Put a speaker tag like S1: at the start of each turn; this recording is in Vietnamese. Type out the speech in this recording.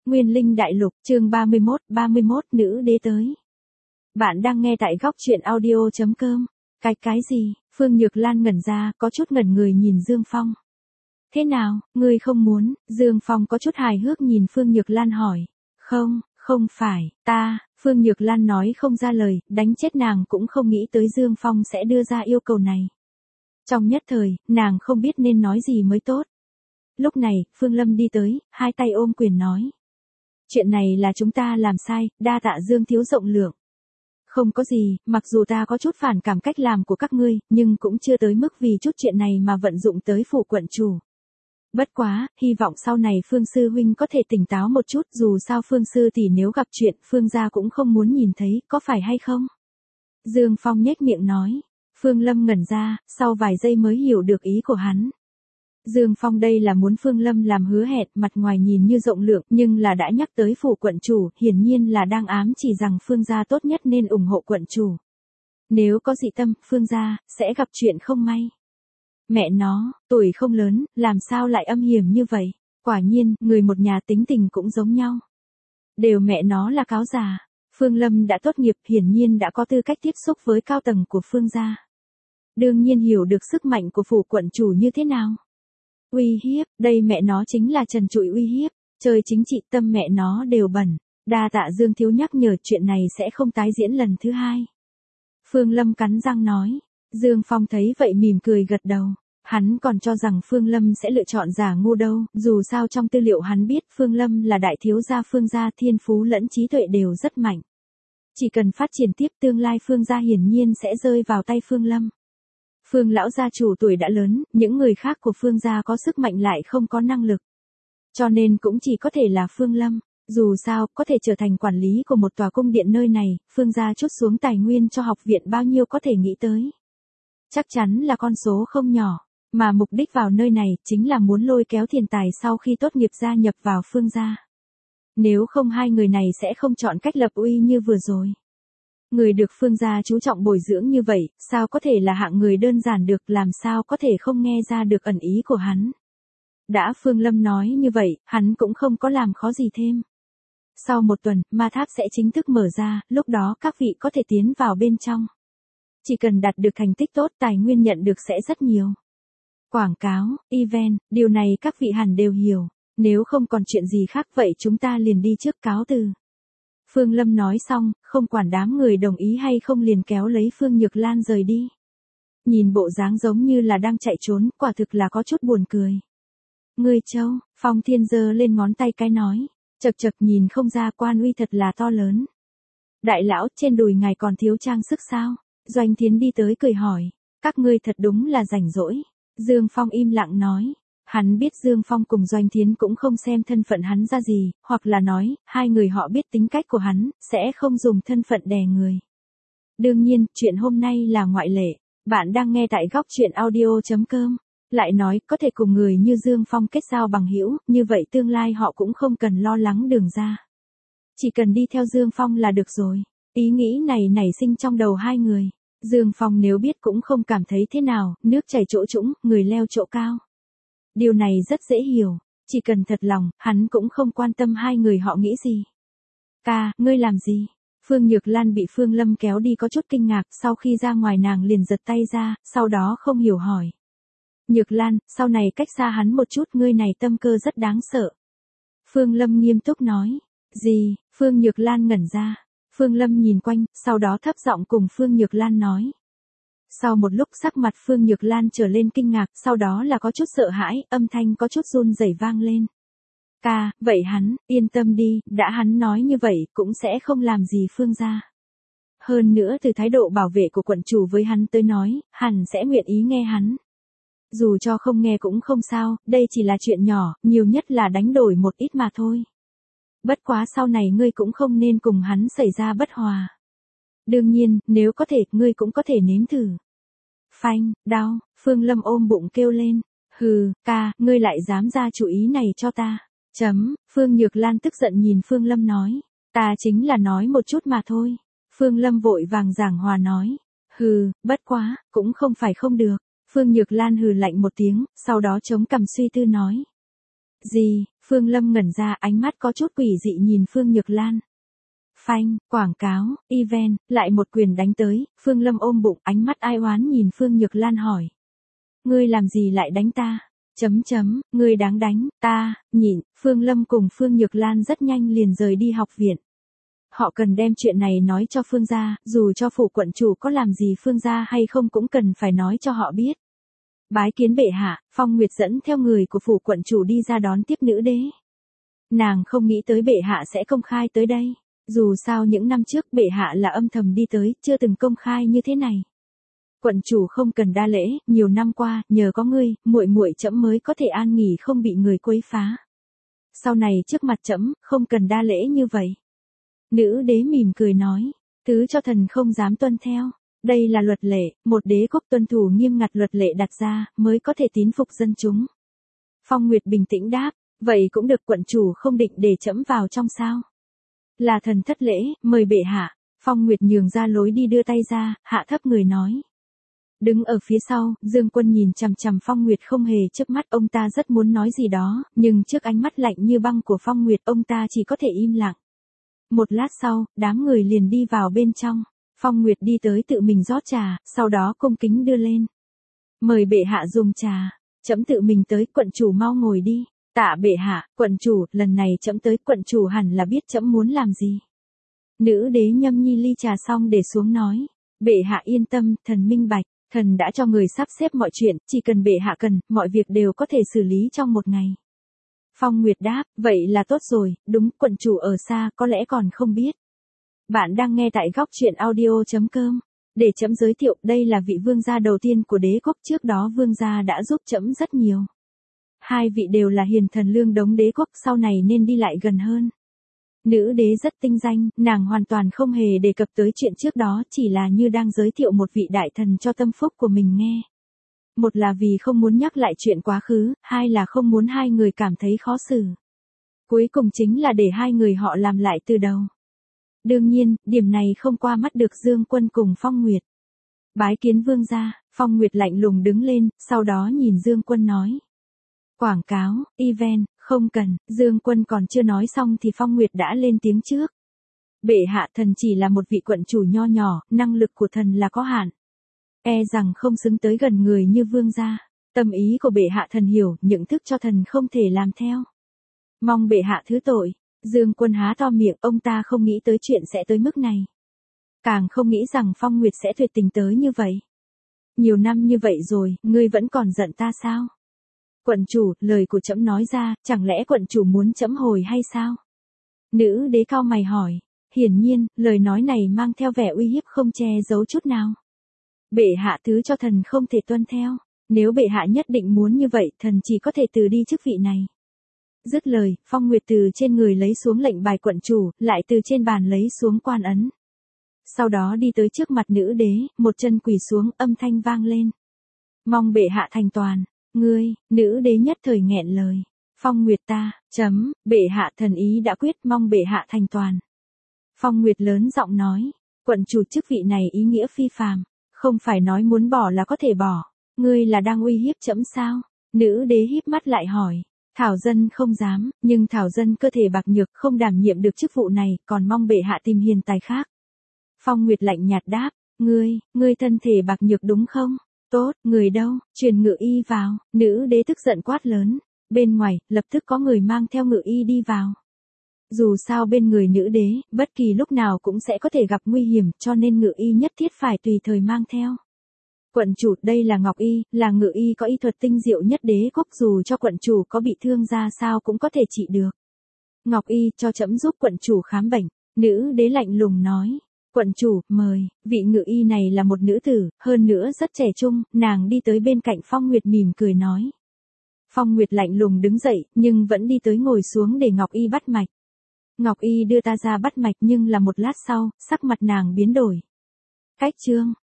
S1: Nguyên Linh Đại Lục, chương 31, nữ đế tới. Bạn đang nghe tại góc truyện audio.com. Cái gì? Phương Nhược Lan ngẩn ra, có chút ngẩn người nhìn Dương Phong. Thế nào, ngươi không muốn? Dương Phong có chút hài hước nhìn Phương Nhược Lan hỏi. Không phải, ta, Phương Nhược Lan nói không ra lời, đánh chết nàng cũng không nghĩ tới Dương Phong sẽ đưa ra yêu cầu này. Trong nhất thời, nàng không biết nên nói gì mới tốt. Lúc này, Phương Lâm đi tới, hai tay ôm quyền nói. Chuyện này là chúng ta làm sai, đa tạ Dương thiếu rộng lượng. Không có gì, mặc dù ta có chút phản cảm cách làm của các ngươi, nhưng cũng chưa tới mức vì chút chuyện này mà vận dụng tới phủ quận chủ. Bất quá, hy vọng sau này Phương Sư Huynh có thể tỉnh táo một chút, dù sao Phương Sư tỷ nếu gặp chuyện, Phương gia cũng không muốn nhìn thấy, có phải hay không? Dương Phong nhếch miệng nói. Phương Lâm ngẩn ra, sau vài giây mới hiểu được ý của hắn. Dương Phong đây là muốn Phương Lâm làm hứa hẹn, mặt ngoài nhìn như rộng lượng, nhưng là đã nhắc tới phủ quận chủ, hiển nhiên là đang ám chỉ rằng Phương gia tốt nhất nên ủng hộ quận chủ. Nếu có dị tâm, Phương gia sẽ gặp chuyện không may. Mẹ nó, tuổi không lớn, làm sao lại âm hiểm như vậy? Quả nhiên, người một nhà tính tình cũng giống nhau. Đều mẹ nó là cáo già. Phương Lâm đã tốt nghiệp, hiển nhiên đã có tư cách tiếp xúc với cao tầng của Phương gia. Đương nhiên hiểu được sức mạnh của phủ quận chủ như thế nào. Uy hiếp, đây mẹ nó chính là trần trụi uy hiếp, chơi chính trị tâm mẹ nó đều bẩn. Đa tạ Dương thiếu nhắc nhở, chuyện này sẽ không tái diễn lần thứ hai. Phương Lâm cắn răng nói. Dương Phong thấy vậy mỉm cười gật đầu. Hắn còn cho rằng Phương Lâm sẽ lựa chọn giả ngu đâu, dù sao trong tư liệu hắn biết Phương Lâm là đại thiếu gia Phương gia, thiên phú lẫn trí tuệ đều rất mạnh. Chỉ cần phát triển tiếp, tương lai Phương gia hiển nhiên sẽ rơi vào tay Phương Lâm. Phương lão gia chủ tuổi đã lớn, những người khác của Phương gia có sức mạnh lại không có năng lực. Cho nên cũng chỉ có thể là Phương Lâm. Dù sao, có thể trở thành quản lý của một tòa cung điện nơi này, Phương gia trút xuống tài nguyên cho học viện bao nhiêu có thể nghĩ tới. Chắc chắn là con số không nhỏ, mà mục đích vào nơi này chính là muốn lôi kéo tiền tài sau khi tốt nghiệp gia nhập vào Phương gia. Nếu không hai người này sẽ không chọn cách lập uy như vừa rồi. Người được Phương gia chú trọng bồi dưỡng như vậy, sao có thể là hạng người đơn giản được, làm sao có thể không nghe ra được ẩn ý của hắn. Đã Phương Lâm nói như vậy, hắn cũng không có làm khó gì thêm. Sau một tuần, ma tháp sẽ chính thức mở ra, lúc đó các vị có thể tiến vào bên trong. Chỉ cần đạt được thành tích tốt, tài nguyên nhận được sẽ rất nhiều. Quảng cáo, event, điều này các vị hẳn đều hiểu. Nếu không còn chuyện gì khác vậy chúng ta liền đi trước cáo từ. Phương Lâm nói xong, không quản đám người đồng ý hay không liền kéo lấy Phương Nhược Lan rời đi. Nhìn bộ dáng giống như là đang chạy trốn, quả thực là có chút buồn cười. Ngươi Châu, Phong Thiên giơ lên ngón tay cái nói. Chật nhìn không ra quan uy thật là to lớn. Đại lão, trên đùi ngài còn thiếu trang sức sao? Doanh Thiến đi tới cười hỏi. Các ngươi thật đúng là rảnh rỗi. Dương Phong im lặng nói. Hắn biết Dương Phong cùng Doanh Thiến cũng không xem thân phận hắn ra gì, hoặc là nói, hai người họ biết tính cách của hắn, sẽ không dùng thân phận đè người. Đương nhiên, chuyện hôm nay là ngoại lệ. Bạn đang nghe tại góc truyện audio.com. Lại nói, có thể cùng người như Dương Phong kết giao bằng hữu, như vậy tương lai họ cũng không cần lo lắng đường ra. Chỉ cần đi theo Dương Phong là được rồi. Ý nghĩ này nảy sinh trong đầu hai người. Dương Phong nếu biết cũng không cảm thấy thế nào, nước chảy chỗ trũng, người leo chỗ cao. Điều này rất dễ hiểu, chỉ cần thật lòng, hắn cũng không quan tâm hai người họ nghĩ gì. Ca, ngươi làm gì? Phương Nhược Lan bị Phương Lâm kéo đi có chút kinh ngạc, sau khi ra ngoài nàng liền giật tay ra, sau đó không hiểu hỏi. Nhược Lan, sau này cách xa hắn một chút, ngươi này tâm cơ rất đáng sợ. Phương Lâm nghiêm túc nói. Gì? Phương Nhược Lan ngẩn ra. Phương Lâm nhìn quanh, sau đó thấp giọng cùng Phương Nhược Lan nói. Sau một lúc sắc mặt Phương Nhược Lan trở lên kinh ngạc, sau đó là có chút sợ hãi, âm thanh có chút run rẩy vang lên. Ca, vậy hắn, yên tâm đi, đã hắn nói như vậy, cũng sẽ không làm gì Phương gia. Hơn nữa từ thái độ bảo vệ của quận chủ với hắn tới nói, hẳn sẽ nguyện ý nghe hắn. Dù cho không nghe cũng không sao, đây chỉ là chuyện nhỏ, nhiều nhất là đánh đổi một ít mà thôi. Bất quá sau này ngươi cũng không nên cùng hắn xảy ra bất hòa. Đương nhiên, nếu có thể, ngươi cũng có thể nếm thử. Phanh, đau, Phương Lâm ôm bụng kêu lên. Hừ, ca, ngươi lại dám ra chủ ý này cho ta. Phương Nhược Lan tức giận nhìn Phương Lâm nói. Ta chính là nói một chút mà thôi. Phương Lâm vội vàng giảng hòa nói. Hừ, bất quá, cũng không phải không được. Phương Nhược Lan hừ lạnh một tiếng, sau đó chống cằm suy tư nói. Gì? Phương Lâm ngẩn ra, ánh mắt có chút quỷ dị nhìn Phương Nhược Lan. Phanh, quảng cáo, event, lại một quyền đánh tới, Phương Lâm ôm bụng, ánh mắt ai oán nhìn Phương Nhược Lan hỏi. Ngươi làm gì lại đánh ta? Ngươi đáng đánh, ta, nhịn, Phương Lâm cùng Phương Nhược Lan rất nhanh liền rời đi học viện. Họ cần đem chuyện này nói cho Phương gia, dù cho phủ quận chủ có làm gì Phương gia hay không cũng cần phải nói cho họ biết. Bái kiến bệ hạ, Phong Nguyệt dẫn theo người của phủ quận chủ đi ra đón tiếp nữ đế. Nàng không nghĩ tới bệ hạ sẽ công khai tới đây. Dù sao những năm trước bệ hạ là âm thầm đi tới, chưa từng công khai như thế này. Quận chủ không cần đa lễ, nhiều năm qua, nhờ có ngươi, muội muội trẫm mới có thể an nghỉ không bị người quấy phá. Sau này trước mặt trẫm, không cần đa lễ như vậy. Nữ đế mỉm cười nói, thứ cho thần không dám tuân theo. Đây là luật lệ, một đế quốc tuân thủ nghiêm ngặt luật lệ đặt ra, mới có thể tín phục dân chúng. Phong Nguyệt bình tĩnh đáp, vậy cũng được, quận chủ không định để trẫm vào trong sao? Là thần thất lễ, mời bệ hạ. Phong Nguyệt nhường ra lối đi, đưa tay ra, hạ thấp người nói. Đứng ở phía sau, Dương Quân nhìn chằm chằm Phong Nguyệt không hề chớp mắt, ông ta rất muốn nói gì đó, nhưng trước ánh mắt lạnh như băng của Phong Nguyệt, ông ta chỉ có thể im lặng. Một lát sau, đám người liền đi vào bên trong. Phong Nguyệt đi tới tự mình rót trà, sau đó cung kính đưa lên. Mời bệ hạ dùng trà. Trẫm tự mình tới, quận chủ mau ngồi đi. Tạ bệ hạ, quận chủ, lần này trẫm tới, quận chủ hẳn là biết trẫm muốn làm gì. Nữ đế nhâm nhi ly trà xong để xuống nói. Bệ hạ yên tâm, thần minh bạch, thần đã cho người sắp xếp mọi chuyện, chỉ cần bệ hạ cần, mọi việc đều có thể xử lý trong một ngày. Phong Nguyệt đáp, vậy là tốt rồi, đúng, quận chủ ở xa, có lẽ còn không biết. Bạn đang nghe tại góc truyện audio.com. Để trẫm giới thiệu, đây là vị vương gia đầu tiên của đế quốc, trước đó vương gia đã giúp trẫm rất nhiều. Hai vị đều là hiền thần lương đống đế quốc, sau này nên đi lại gần hơn. Nữ đế rất tinh danh, nàng hoàn toàn không hề đề cập tới chuyện trước đó, chỉ là như đang giới thiệu một vị đại thần cho tâm phúc của mình nghe. Một là vì không muốn nhắc lại chuyện quá khứ, hai là không muốn hai người cảm thấy khó xử. Cuối cùng chính là để hai người họ làm lại từ đầu. Đương nhiên, điểm này không qua mắt được Dương Quân cùng Phong Nguyệt. Bái kiến vương gia, Phong Nguyệt lạnh lùng đứng lên, sau đó nhìn Dương Quân nói. Quảng cáo, event, không cần, Dương Quân còn chưa nói xong thì Phong Nguyệt đã lên tiếng trước. Bệ hạ, thần chỉ là một vị quận chủ nho nhỏ, năng lực của thần là có hạn. E rằng không xứng tới gần người như vương gia. Tâm ý của bệ hạ thần hiểu, những thức cho thần không thể làm theo. Mong bệ hạ thứ tội. Dương Quân há to miệng, ông ta không nghĩ tới chuyện sẽ tới mức này. Càng không nghĩ rằng Phong Nguyệt sẽ tuyệt tình tới như vậy. Nhiều năm như vậy rồi, ngươi vẫn còn giận ta sao? Quận chủ, lời của trẫm nói ra, chẳng lẽ quận chủ muốn trẫm hồi hay sao? Nữ đế cau mày hỏi. Hiển nhiên, lời nói này mang theo vẻ uy hiếp không che giấu chút nào. Bệ hạ thứ cho thần không thể tuân theo. Nếu bệ hạ nhất định muốn như vậy, thần chỉ có thể từ đi chức vị này. Dứt lời, Phong Nguyệt từ trên người lấy xuống lệnh bài quận chủ, lại từ trên bàn lấy xuống quan ấn. Sau đó đi tới trước mặt nữ đế, một chân quỳ xuống, âm thanh vang lên. Mong bệ hạ thành toàn. Ngươi, nữ đế nhất thời nghẹn lời. Phong Nguyệt ta, bệ hạ thần ý đã quyết, mong bệ hạ thành toàn. Phong Nguyệt lớn giọng nói, quận chủ chức vị này ý nghĩa phi phàm, không phải nói muốn bỏ là có thể bỏ. Ngươi là đang uy hiếp trẫm sao? Nữ đế híp mắt lại hỏi. Thảo dân không dám, nhưng Thảo dân cơ thể bạc nhược, không đảm nhiệm được chức vụ này, còn mong bệ hạ tìm hiền tài khác. Phong Nguyệt lạnh nhạt đáp, ngươi thân thể bạc nhược đúng không? Tốt, người đâu, truyền ngự y vào. Nữ đế tức giận quát lớn. Bên ngoài, lập tức có người mang theo ngự y đi vào. Dù sao bên người nữ đế, bất kỳ lúc nào cũng sẽ có thể gặp nguy hiểm, cho nên ngự y nhất thiết phải tùy thời mang theo. Quận chủ, đây là Ngọc Y, là ngự y có y thuật tinh diệu nhất đế quốc, dù cho quận chủ có bị thương ra sao cũng có thể trị được. Ngọc Y, cho trẫm giúp quận chủ khám bệnh. Nữ đế lạnh lùng nói. Quận chủ, mời, vị ngự y này là một nữ tử, hơn nữa rất trẻ trung, nàng đi tới bên cạnh Phong Nguyệt mỉm cười nói. Phong Nguyệt lạnh lùng đứng dậy, nhưng vẫn đi tới ngồi xuống để Ngọc Y bắt mạch. Ngọc Y đưa ta ra bắt mạch nhưng là một lát sau, sắc mặt nàng biến đổi. Cách chương,